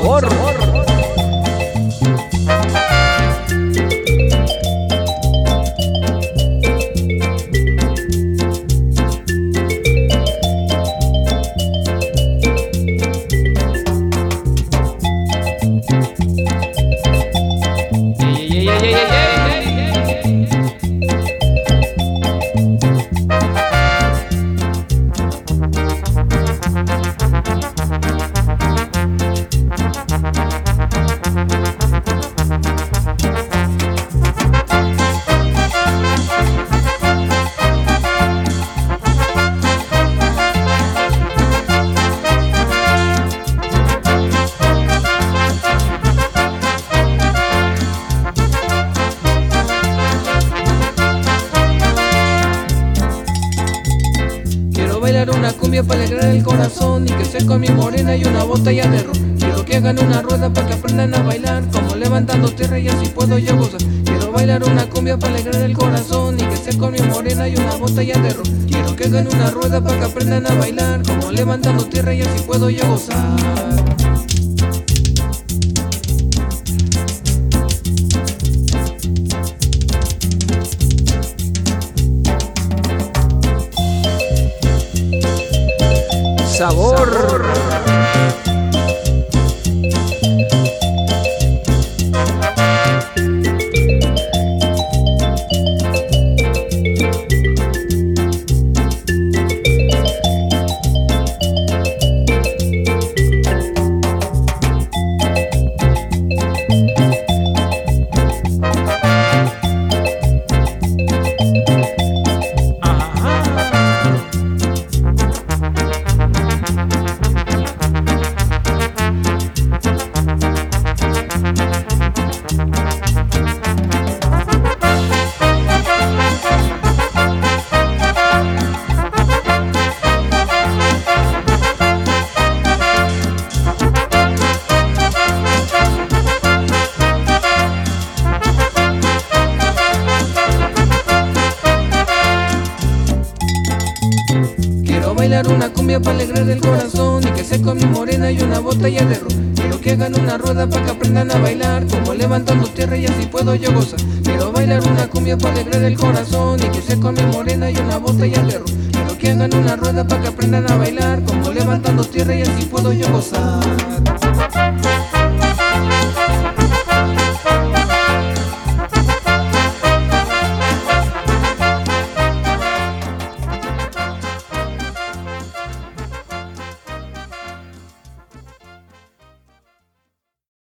sabor. Bailar una cumbia para alegrar el corazón y que sea con mi morena y una botella de ron. Quiero que hagan una rueda para que aprendan a bailar, como levantando tierra y así puedo yo gozar. Quiero bailar una cumbia para alegrar el corazón y que sea con mi morena y una botella de ron. Quiero que hagan una rueda para que aprendan a bailar, como levantando tierra y así puedo yo gozar. Sabor. Bailar una cumbia para alegrar el corazón y que sea con mi morena y una botella de ron. Quiero que hagan una rueda para que aprendan a bailar, como levantando tierra y así puedo yo gozar. Quiero bailar una cumbia para alegrar el corazón y que sea con mi morena y una botella de ron. Quiero que hagan una rueda para que aprendan a bailar, como levantando tierra y así puedo yo gozar.